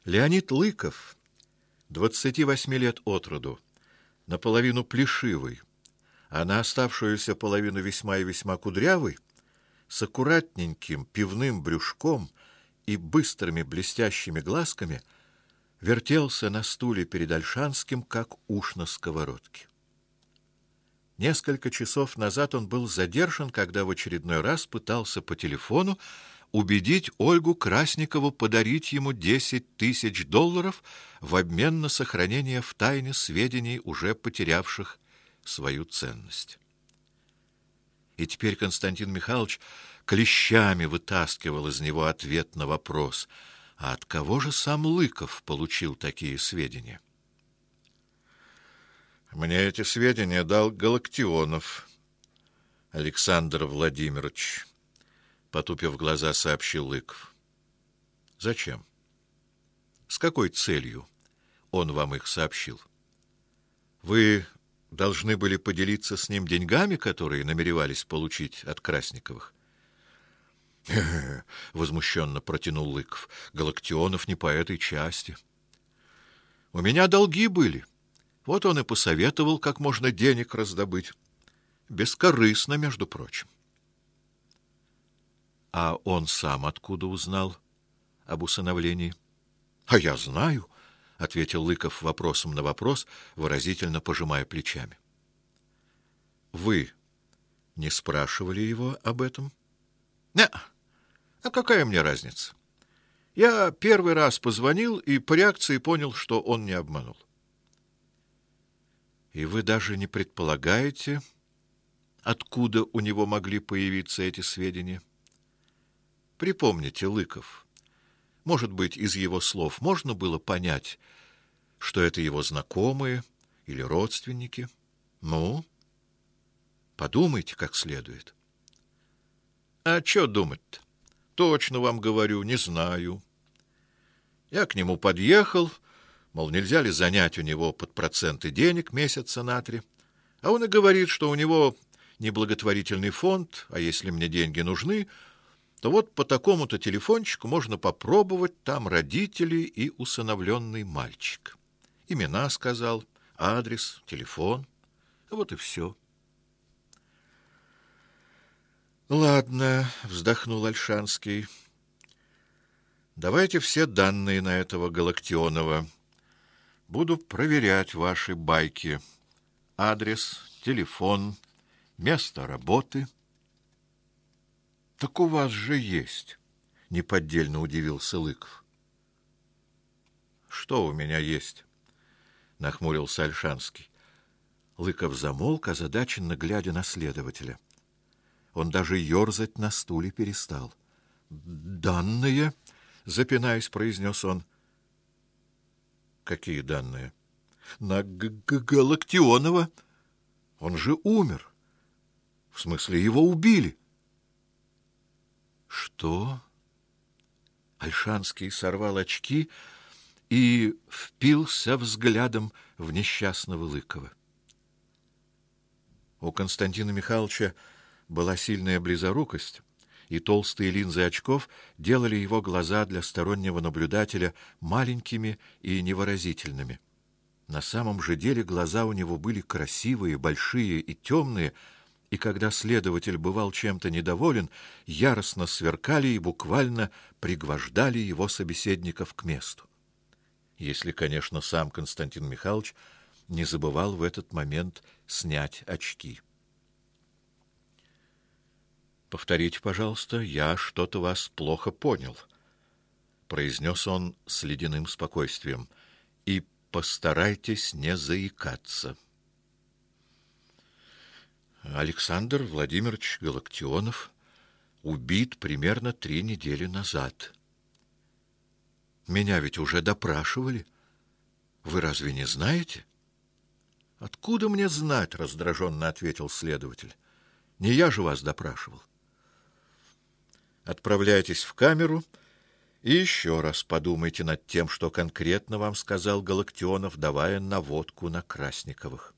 Леонид Лыков, 28 лет от роду, наполовину плешивый, а на оставшуюся половину весьма и весьма кудрявый, с аккуратненьким пивным брюшком и быстрыми блестящими глазками, вертелся на стуле перед Ольшанским, как уж на сковородке. Несколько часов назад он был задержан, когда в очередной раз пытался по телефону убедить Ольгу Красникову подарить ему $10 000 в обмен на сохранение в тайне сведений, уже потерявших свою ценность. И теперь Константин Михайлович клещами вытаскивал из него ответ на вопрос: а от кого же сам Лыков получил такие сведения? Мне эти сведения дал Галактионов Александр Владимирович, потупив глаза, сообщил Лыков. Зачем? С какой целью он вам их сообщил? Вы должны были поделиться с ним деньгами, которые намеревались получить от Красниковых? Возмущенно протянул Лыков. Галактионов не по этой части. У меня долги были. Вот он и посоветовал, как можно денег раздобыть. Бескорыстно, между прочим. А он сам откуда узнал об усыновлении? — А я знаю, — ответил Лыков вопросом на вопрос, выразительно пожимая плечами. — Вы не спрашивали его об этом? — Не. А какая мне разница? Я первый раз позвонил и по реакции понял, что он не обманул. — И вы даже не предполагаете, откуда у него могли появиться эти сведения? Припомните, Лыков, может быть, из его слов можно было понять, что это его знакомые или родственники? Ну, подумайте как следует. А что думать-то? Точно вам говорю, не знаю. Я к нему подъехал, мол, нельзя ли занять у него под проценты денег месяца на 3. А он и говорит, что у него неблаготворительный фонд, а если мне деньги нужны, то вот по такому-то телефончику можно попробовать, там родители и усыновленный мальчик. Имена сказал, адрес, телефон. Вот и все. Ладно, вздохнул Ольшанский. Давайте все данные на этого Галактионова. Буду проверять ваши байки. Адрес, телефон, место работы. Так у вас же есть, неподдельно удивился Лыков. Что у меня есть? Нахмурился Ольшанский. Лыков замолк, озадаченно глядя на следователя. Он даже ерзать на стуле перестал. Данные, запинаясь, произнес он. Какие данные? На Галактионова. Он же умер. В смысле, его убили. Что? Ольшанский сорвал очки и впился взглядом в несчастного Лыкова. У Константина Михайловича была сильная близорукость, и толстые линзы очков делали его глаза для стороннего наблюдателя маленькими и невыразительными. На самом же деле глаза у него были красивые, большие и темные, и когда следователь бывал чем-то недоволен, яростно сверкали и буквально пригвождали его собеседников к месту. Если, конечно, сам Константин Михайлович не забывал в этот момент снять очки. «Повторите, пожалуйста, я что-то вас плохо понял», — произнес он с ледяным спокойствием, — «и постарайтесь не заикаться». Александр Владимирович Галактионов убит примерно 3 недели назад. Меня ведь уже допрашивали. Вы разве не знаете? Откуда мне знать, раздраженно ответил следователь. Не я же вас допрашивал. Отправляйтесь в камеру и еще раз подумайте над тем, что конкретно вам сказал Галактионов, давая наводку на Красниковых.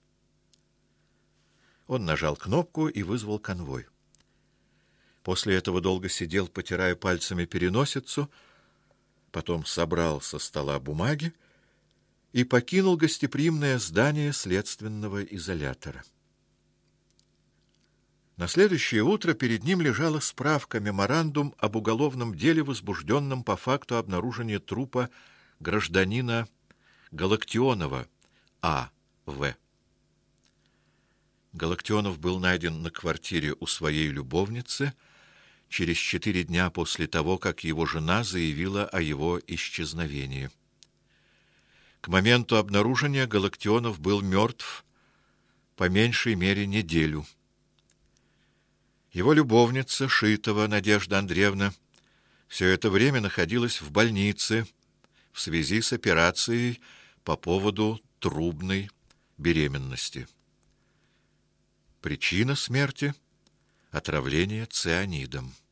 Он нажал кнопку и вызвал конвой. После этого долго сидел, потирая пальцами переносицу, потом собрал со стола бумаги и покинул гостеприимное здание следственного изолятора. На следующее утро перед ним лежала справка, меморандум об уголовном деле, возбужденном по факту обнаружения трупа гражданина Галактионова А.В. Галактионов был найден на квартире у своей любовницы через 4 дня после того, как его жена заявила о его исчезновении. К моменту обнаружения Галактионов был мертв по меньшей мере неделю. Его любовница, Шитова Надежда Андреевна, все это время находилась в больнице в связи с операцией по поводу трубной беременности. Причина смерти — отравление цианидом.